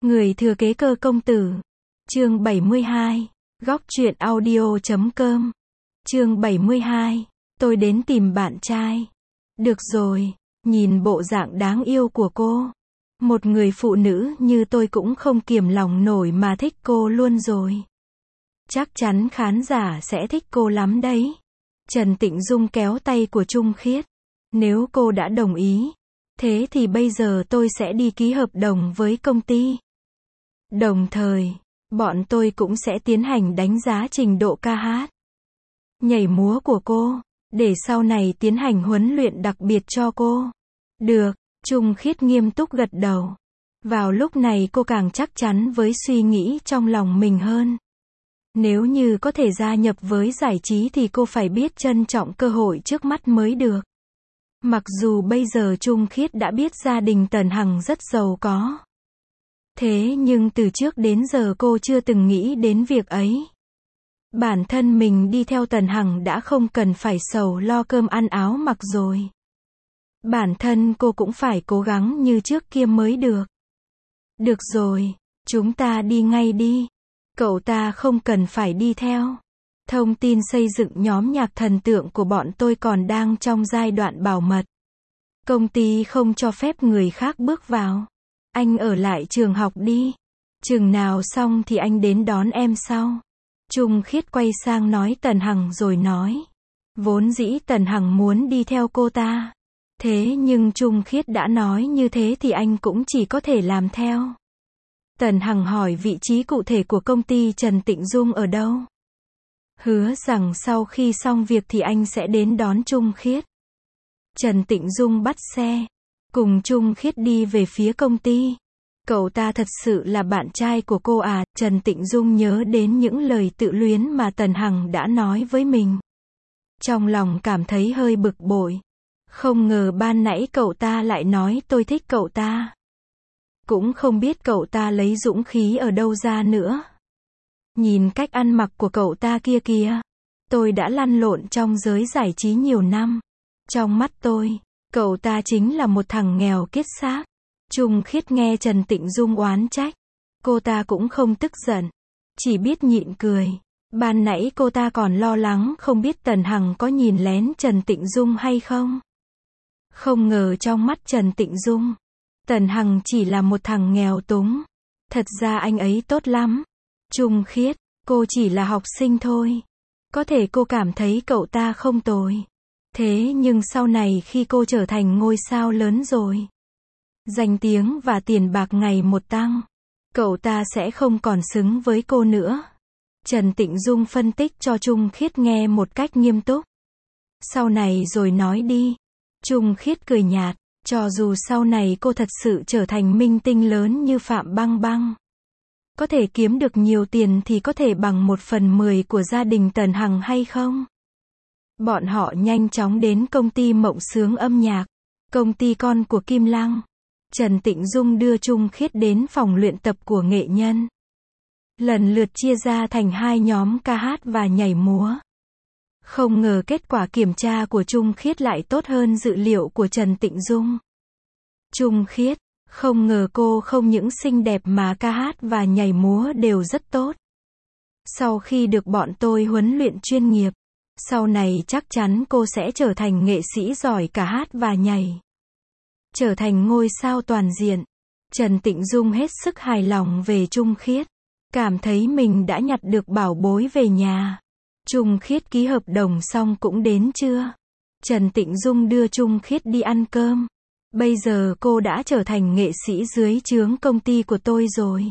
Người thừa kế Cơ công tử. Chương 72. Góc truyện audio.com. Chương 72. Tôi đến tìm bạn trai. Được rồi, nhìn bộ dạng đáng yêu của cô. Một người phụ nữ như tôi cũng không kiềm lòng nổi mà thích cô luôn rồi. Chắc chắn khán giả sẽ thích cô lắm đấy. Trần Tịnh Dung kéo tay của Trung Khiết. Nếu cô đã đồng ý, thế thì bây giờ tôi sẽ đi ký hợp đồng với công ty. Đồng thời, bọn tôi cũng sẽ tiến hành đánh giá trình độ ca hát, nhảy múa của cô, để sau này tiến hành huấn luyện đặc biệt cho cô. Được, Trung Khiết nghiêm túc gật đầu. Vào lúc này cô càng chắc chắn với suy nghĩ trong lòng mình hơn. Nếu như có thể gia nhập với giải trí thì cô phải biết trân trọng cơ hội trước mắt mới được. Mặc dù bây giờ Trung Khiết đã biết gia đình Tần Hằng rất giàu có. Thế nhưng từ trước đến giờ cô chưa từng nghĩ đến việc ấy. Bản thân mình đi theo Tần Hằng đã không cần phải sầu lo cơm ăn áo mặc rồi. Bản thân cô cũng phải cố gắng như trước kia mới được. Được rồi, chúng ta đi ngay đi. Cậu ta không cần phải đi theo. Thông tin xây dựng nhóm nhạc thần tượng của bọn tôi còn đang trong giai đoạn bảo mật. Công ty không cho phép người khác bước vào. Anh ở lại trường học đi. Chừng nào xong thì anh đến đón em sau. Trung Khiết quay sang nói Tần Hằng rồi nói. Vốn dĩ Tần Hằng muốn đi theo cô ta. Thế nhưng Trung Khiết đã nói như thế thì anh cũng chỉ có thể làm theo. Tần Hằng hỏi vị trí cụ thể của công ty Trần Tịnh Dung ở đâu. Hứa rằng sau khi xong việc thì anh sẽ đến đón Trung Khiết. Trần Tịnh Dung bắt xe, cùng Trung Khiết đi về phía công ty. Cậu ta thật sự là bạn trai của cô à? Trần Tịnh Dung nhớ đến những lời tự luyến mà Tần Hằng đã nói với mình. Trong lòng cảm thấy hơi bực bội. Không ngờ ban nãy cậu ta lại nói tôi thích cậu ta. Cũng không biết cậu ta lấy dũng khí ở đâu ra nữa. Nhìn cách ăn mặc của cậu ta kia kìa. Tôi đã lăn lộn trong giới giải trí nhiều năm. Trong mắt tôi, cậu ta chính là một thằng nghèo kiết xác. Trung Khiết nghe Trần Tịnh Dung oán trách. Cô ta cũng không tức giận. Chỉ biết nhịn cười. Ban nãy cô ta còn lo lắng không biết Tần Hằng có nhìn lén Trần Tịnh Dung hay không. Không ngờ trong mắt Trần Tịnh Dung, Tần Hằng chỉ là một thằng nghèo túng. Thật ra anh ấy tốt lắm. Trung Khiết, cô chỉ là học sinh thôi. Có thể cô cảm thấy cậu ta không tồi. Thế nhưng sau này khi cô trở thành ngôi sao lớn rồi, danh tiếng và tiền bạc ngày một tăng, cậu ta sẽ không còn xứng với cô nữa. Trần Tịnh Dung phân tích cho Trung Khiết nghe một cách nghiêm túc. Sau này rồi nói đi. Trung Khiết cười nhạt. Cho dù sau này cô thật sự trở thành minh tinh lớn như Phạm Băng Băng, có thể kiếm được nhiều tiền thì có thể bằng 1/10 của gia đình Tần Hằng hay không? Bọn họ nhanh chóng đến công ty Mộng Sướng âm nhạc, công ty con của Kim Lăng. Trần Tịnh Dung đưa Trung Khiết đến phòng luyện tập của nghệ nhân. Lần lượt chia ra thành hai nhóm ca hát và nhảy múa. Không ngờ kết quả kiểm tra của Trung Khiết lại tốt hơn dự liệu của Trần Tịnh Dung. Trung Khiết, không ngờ cô không những xinh đẹp mà ca hát và nhảy múa đều rất tốt. Sau khi được bọn tôi huấn luyện chuyên nghiệp, sau này chắc chắn cô sẽ trở thành nghệ sĩ giỏi cả hát và nhảy. Trở thành ngôi sao toàn diện. Trần Tịnh Dung hết sức hài lòng về Trung Khiết. Cảm thấy mình đã nhặt được bảo bối về nhà. Trung Khiết ký hợp đồng xong cũng đến trưa. Trần Tịnh Dung đưa Trung Khiết đi ăn cơm. Bây giờ cô đã trở thành nghệ sĩ dưới trướng công ty của tôi rồi.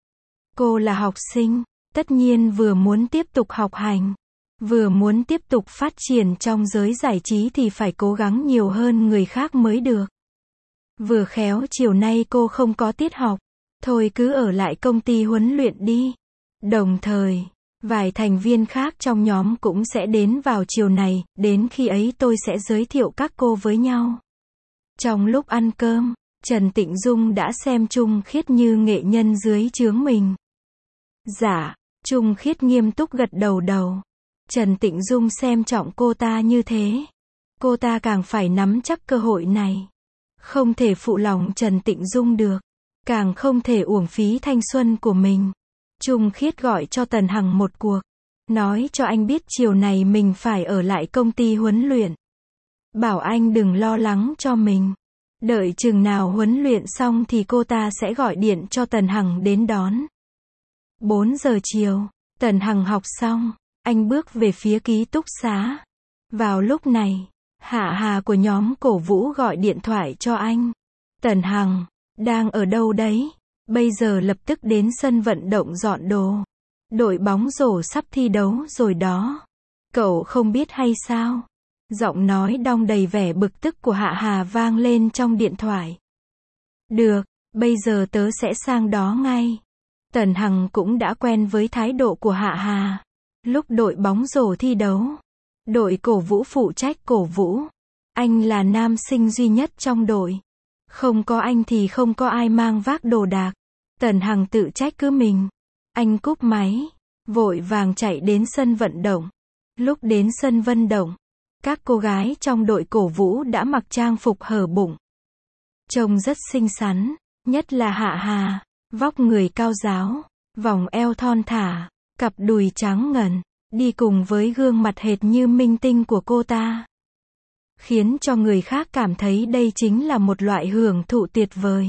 Cô là học sinh, tất nhiên vừa muốn tiếp tục học hành, vừa muốn tiếp tục phát triển trong giới giải trí thì phải cố gắng nhiều hơn người khác mới được. Vừa khéo chiều nay cô không có tiết học, thôi cứ ở lại công ty huấn luyện đi. Đồng thời, vài thành viên khác trong nhóm cũng sẽ đến vào chiều này, đến khi ấy tôi sẽ giới thiệu các cô với nhau. Trong lúc ăn cơm, Trần Tịnh Dung đã xem Trung Khiết như nghệ nhân dưới trướng mình. Dạ, Trung Khiết nghiêm túc gật đầu. Trần Tịnh Dung xem trọng cô ta như thế. Cô ta càng phải nắm chắc cơ hội này. Không thể phụ lòng Trần Tịnh Dung được. càng không thể uổng phí thanh xuân của mình. Trung Khiết gọi cho Tần Hằng một cuộc, nói cho anh biết chiều này mình phải ở lại công ty huấn luyện. Bảo anh đừng lo lắng cho mình. Đợi chừng nào huấn luyện xong thì cô ta sẽ gọi điện cho Tần Hằng đến đón. 4 giờ chiều, Tần Hằng học xong, anh bước về phía ký túc xá. Vào lúc này, Hạ Hà của nhóm cổ vũ gọi điện thoại cho anh. Tần Hằng, đang ở đâu đấy? Bây giờ lập tức đến sân vận động dọn đồ. Đội bóng rổ sắp thi đấu rồi đó. Cậu không biết hay sao? Giọng nói đong đầy vẻ bực tức của Hạ Hà vang lên trong điện thoại. Được, bây giờ tớ sẽ sang đó ngay. Tần Hằng cũng đã quen với thái độ của Hạ Hà. Lúc đội bóng rổ thi đấu, đội cổ vũ phụ trách cổ vũ. Anh là nam sinh duy nhất trong đội. Không có anh thì không có ai mang vác đồ đạc. Tần Hằng tự trách cứ mình. Anh cúp máy, vội vàng chạy đến sân vận động. Lúc đến sân vận động, các cô gái trong đội cổ vũ đã mặc trang phục hở bụng. Trông rất xinh xắn, nhất là Hạ Hà, vóc người cao ráo, vòng eo thon thả, cặp đùi trắng ngần, đi cùng với gương mặt hệt như minh tinh của cô ta. Khiến cho người khác cảm thấy đây chính là một loại hưởng thụ tuyệt vời.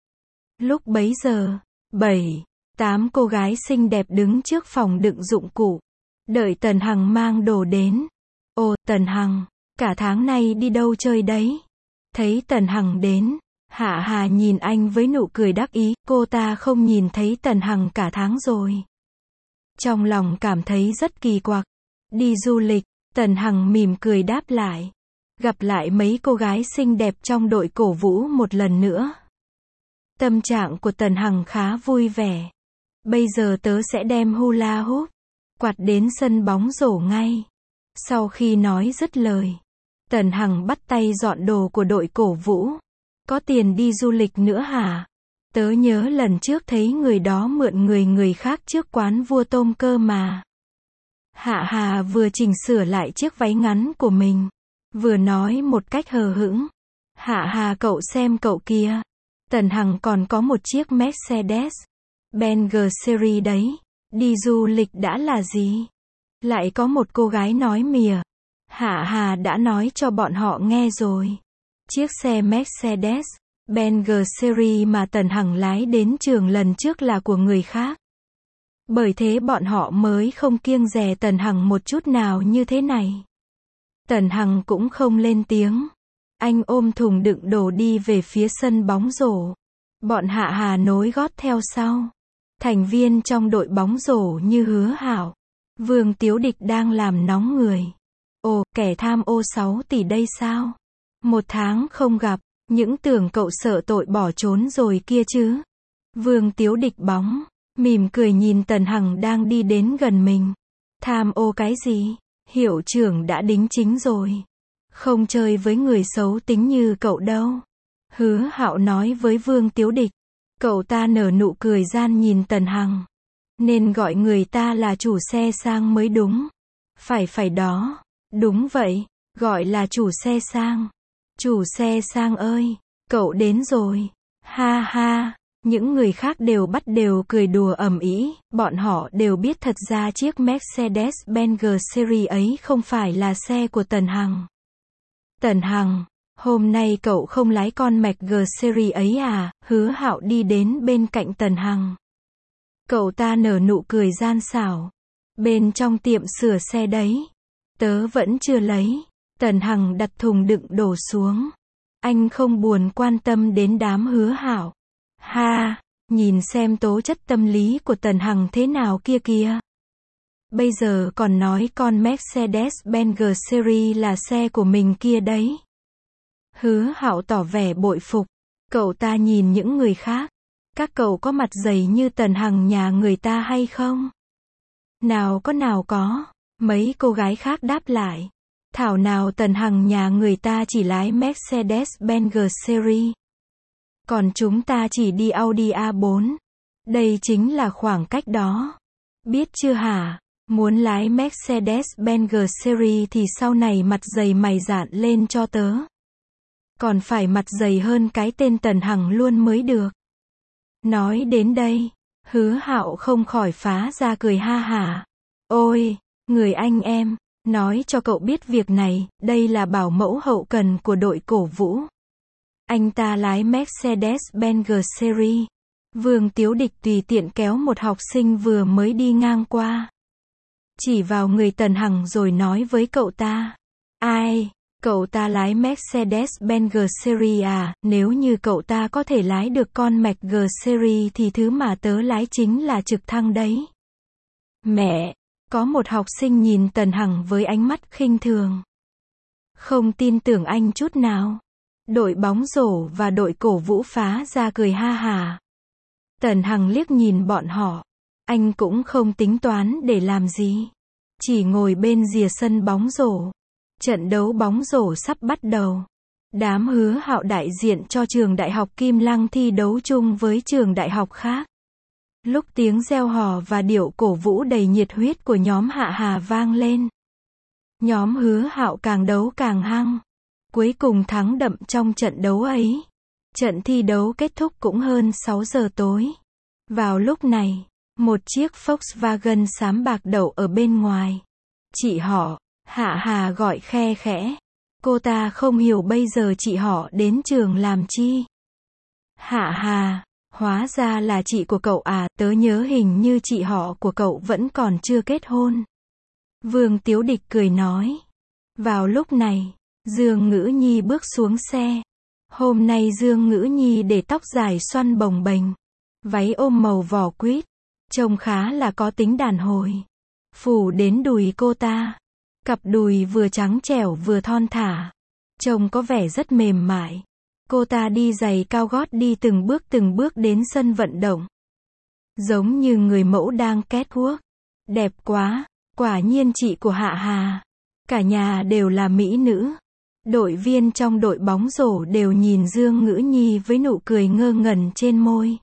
Lúc bấy giờ, 7, 8 cô gái xinh đẹp đứng trước phòng đựng dụng cụ, đợi Tần Hằng mang đồ đến. Ồ, Tần Hằng, cả tháng nay đi đâu chơi đấy? Thấy Tần Hằng đến, Hạ Hà nhìn anh với nụ cười đắc ý, cô ta không nhìn thấy Tần Hằng cả tháng rồi. Trong lòng cảm thấy rất kỳ quặc. Đi du lịch, Tần Hằng mỉm cười đáp lại. Gặp lại mấy cô gái xinh đẹp trong đội cổ vũ một lần nữa. Tâm trạng của Tần Hằng khá vui vẻ. Bây giờ tớ sẽ đem hula hoop, quạt đến sân bóng rổ ngay. Sau khi nói dứt lời, Tần Hằng bắt tay dọn đồ của đội cổ vũ. Có tiền đi du lịch nữa hả? Tớ nhớ lần trước thấy người đó mượn người khác trước quán vua tôm cơ mà. Hạ Hà vừa chỉnh sửa lại chiếc váy ngắn của mình, vừa nói một cách hờ hững. Hạ Hà cậu xem cậu kia. Tần Hằng còn có một chiếc Mercedes-Benz Series đấy. Đi du lịch đã là gì? Lại có một cô gái nói mỉa. Hạ Hà đã nói cho bọn họ nghe rồi. Chiếc xe Mercedes-Benz Series mà Tần Hằng lái đến trường lần trước là của người khác. Bởi thế bọn họ mới không kiêng dè Tần Hằng một chút nào như thế này. Tần Hằng cũng không lên tiếng. Anh ôm thùng đựng đồ đi về phía sân bóng rổ. Bọn Hạ Hà nối gót theo sau. Thành viên trong đội bóng rổ như Hứa Hảo, Vương Tiếu Địch đang làm nóng người. Ồ, kẻ tham ô 6 tỷ đây sao? 1 tháng không gặp, những tưởng cậu sợ tội bỏ trốn rồi kia chứ. Vương Tiếu Địch bóng, mỉm cười nhìn Tần Hằng đang đi đến gần mình. Tham ô cái gì? Hiệu trưởng đã đính chính rồi. Không chơi với người xấu tính như cậu đâu. Hứa Hạo nói với Vương Tiếu Địch. Cậu ta nở nụ cười gian nhìn Tần Hằng. Nên gọi người ta là chủ xe sang mới đúng. Phải đó. Đúng vậy, gọi là chủ xe sang. Chủ xe sang ơi, cậu đến rồi. Ha ha, những người khác đều cười đùa ầm ĩ, bọn họ đều biết thật ra chiếc Mercedes-Benz Series ấy không phải là xe của Tần Hằng. Tần Hằng, hôm nay cậu không lái con Mercedes Series ấy à? Hứa Hạo đi đến bên cạnh Tần Hằng. Cậu ta nở nụ cười gian xảo. Bên trong tiệm sửa xe đấy. Tớ vẫn chưa lấy. Tần Hằng đặt thùng đựng đồ xuống. Anh không buồn quan tâm đến đám Hứa Hạo. Ha, nhìn xem tố chất tâm lý của Tần Hằng thế nào kia kìa. Bây giờ còn nói con Mercedes-Benz Series là xe của mình kia đấy. Hứa Hạo tỏ vẻ bội phục. Cậu ta nhìn những người khác. Các cậu có mặt dày như Tần Hằng nhà người ta hay không? Nào có. Mấy cô gái khác đáp lại. Thảo nào Tần Hằng nhà người ta chỉ lái Mercedes-Benz Series. Còn chúng ta chỉ đi Audi A4. Đây chính là khoảng cách đó. Biết chưa hả? Muốn lái Mercedes-Benz Series thì sau này mặt dày mày dạn lên cho tớ. Còn phải mặt dày hơn cái tên Tần Hằng luôn mới được. Nói đến đây, Hứa Hạo không khỏi phá ra cười ha hả. Ôi, người anh em, nói cho cậu biết việc này, đây là bảo mẫu hậu cần của đội cổ vũ. Anh ta lái Mercedes-Benz G-Series. Vương Tiếu Địch tùy tiện kéo một học sinh vừa mới đi ngang qua. Chỉ vào người Tần Hằng rồi nói với cậu ta. Ai, cậu ta lái Mercedes-Benz G-Series à, nếu như cậu ta có thể lái được con Mac G-Series thì thứ mà tớ lái chính là trực thăng đấy. Mẹ, có một học sinh nhìn Tần Hằng với ánh mắt khinh thường. Không tin tưởng anh chút nào. Đội bóng rổ và đội cổ vũ phá ra cười ha hả. Tần Hằng liếc nhìn bọn họ. Anh cũng không tính toán để làm gì. Chỉ ngồi bên rìa sân bóng rổ. Trận đấu bóng rổ sắp bắt đầu. Đám Hứa Hạo đại diện cho trường đại học Kim Lăng thi đấu chung với trường đại học khác. Lúc tiếng reo hò và điệu cổ vũ đầy nhiệt huyết của nhóm Hạ Hà vang lên. Nhóm Hứa Hạo càng đấu càng hăng. Cuối cùng thắng đậm trong trận đấu ấy. Trận thi đấu kết thúc cũng hơn 6 giờ tối. Vào lúc này, một chiếc Volkswagen xám bạc đậu ở bên ngoài. Chị họ, Hạ Hà gọi khe khẽ. Cô ta không hiểu bây giờ chị họ đến trường làm chi. Hạ Hà, hóa ra là chị của cậu à, tớ nhớ hình như chị họ của cậu vẫn còn chưa kết hôn. Vương Tiếu Địch cười nói. Vào lúc này, Dương Ngữ Nhi bước xuống xe. Hôm nay Dương Ngữ Nhi để tóc dài xoăn bồng bềnh. Váy ôm màu vỏ quýt. Trông khá là có tính đàn hồi. Phủ đến đùi cô ta. Cặp đùi vừa trắng trẻo vừa thon thả. Trông có vẻ rất mềm mại. Cô ta đi giày cao gót đi từng bước đến sân vận động. Giống như người mẫu đang catwalk. Đẹp quá, quả nhiên chị của Hạ Hà. Cả nhà đều là mỹ nữ. Đội viên trong đội bóng rổ đều nhìn Dương Ngữ Nhi với nụ cười ngơ ngẩn trên môi.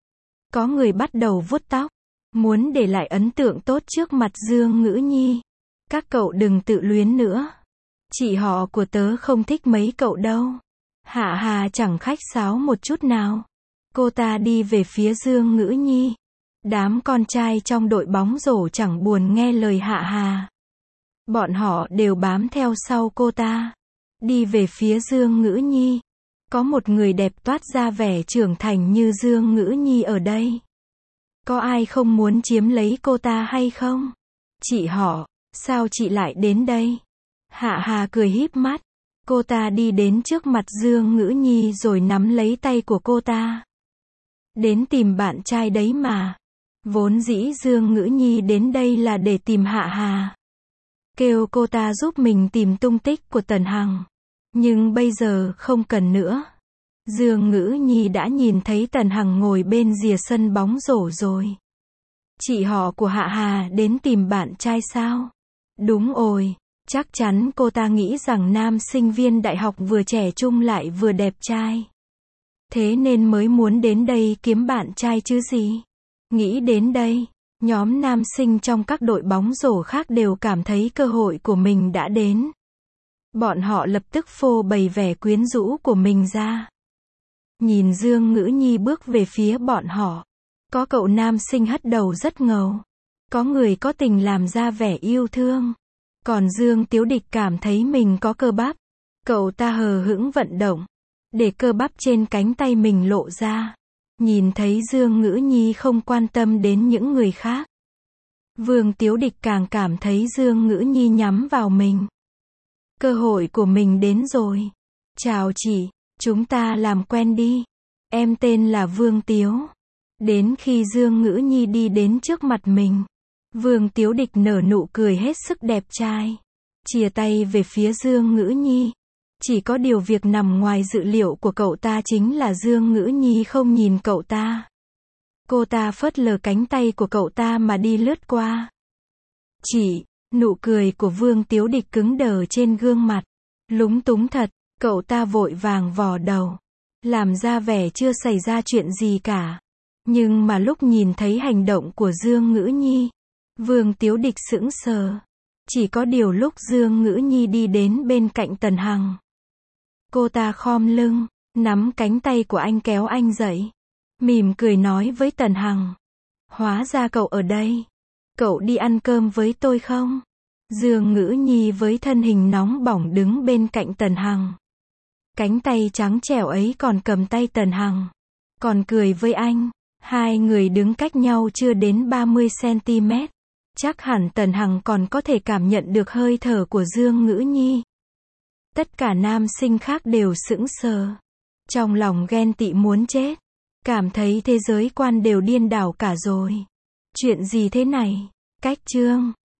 Có người bắt đầu vuốt tóc, muốn để lại ấn tượng tốt trước mặt Dương Ngữ Nhi. Các cậu đừng tự luyến nữa. Chị họ của tớ không thích mấy cậu đâu. Hạ Hà chẳng khách sáo một chút nào. Cô ta đi về phía Dương Ngữ Nhi. Đám con trai trong đội bóng rổ chẳng buồn nghe lời Hạ Hà. Bọn họ đều bám theo sau cô ta. Đi về phía Dương Ngữ Nhi. Có một người đẹp toát ra vẻ trưởng thành như Dương Ngữ Nhi ở đây. Có ai không muốn chiếm lấy cô ta hay không? Chị họ, sao chị lại đến đây? Hạ Hà cười híp mắt. Cô ta đi đến trước mặt Dương Ngữ Nhi rồi nắm lấy tay của cô ta. Đến tìm bạn trai đấy mà. Vốn dĩ Dương Ngữ Nhi đến đây là để tìm Hạ Hà. Kêu cô ta giúp mình tìm tung tích của Tần Hằng. Nhưng bây giờ không cần nữa. Dương Ngữ Nhi đã nhìn thấy Tần Hằng ngồi bên rìa sân bóng rổ rồi. Chị họ của Hạ Hà đến tìm bạn trai sao? Đúng rồi, chắc chắn cô ta nghĩ rằng nam sinh viên đại học vừa trẻ trung lại vừa đẹp trai. Thế nên mới muốn đến đây kiếm bạn trai chứ gì. Nghĩ đến đây, nhóm nam sinh trong các đội bóng rổ khác đều cảm thấy cơ hội của mình đã đến. Bọn họ lập tức phô bày vẻ quyến rũ của mình ra. Nhìn Dương Ngữ Nhi bước về phía bọn họ. Có cậu nam sinh hất đầu rất ngầu. Có người có tình làm ra vẻ yêu thương. Còn Dương Tiếu Địch cảm thấy mình có cơ bắp. Cậu ta hờ hững vận động. Để cơ bắp trên cánh tay mình lộ ra. Nhìn thấy Dương Ngữ Nhi không quan tâm đến những người khác. Vương Tiếu Địch càng cảm thấy Dương Ngữ Nhi nhắm vào mình. Cơ hội của mình đến rồi. Chào chị, chúng ta làm quen đi. Em tên là Vương Tiếu. Đến khi Dương Ngữ Nhi đi đến trước mặt mình. Vương Tiếu Địch nở nụ cười hết sức đẹp trai. Chìa tay về phía Dương Ngữ Nhi. Chỉ có điều việc nằm ngoài dự liệu của cậu ta chính là Dương Ngữ Nhi không nhìn cậu ta. Cô ta phớt lờ cánh tay của cậu ta mà đi lướt qua. Chị, nụ cười của Vương Tiếu Địch cứng đờ trên gương mặt. Lúng túng thật, cậu ta vội vàng vò đầu. Làm ra vẻ chưa xảy ra chuyện gì cả. Nhưng mà lúc nhìn thấy hành động của Dương Ngữ Nhi, Vương Tiếu Địch sững sờ. Chỉ có điều lúc Dương Ngữ Nhi đi đến bên cạnh Tần Hằng. Cô ta khom lưng, nắm cánh tay của anh kéo anh dậy. Mỉm cười nói với Tần Hằng. Hóa ra cậu ở đây. Cậu đi ăn cơm với tôi không? Dương Ngữ Nhi với thân hình nóng bỏng đứng bên cạnh Tần Hằng. Cánh tay trắng trẻo ấy còn cầm tay Tần Hằng. Còn cười với anh. Hai người đứng cách nhau chưa đến 30 cm. Chắc hẳn Tần Hằng còn có thể cảm nhận được hơi thở của Dương Ngữ Nhi. Tất cả nam sinh khác đều sững sờ. Trong lòng ghen tị muốn chết. Cảm thấy thế giới quan đều điên đảo cả rồi. Chuyện gì thế này? Cách chương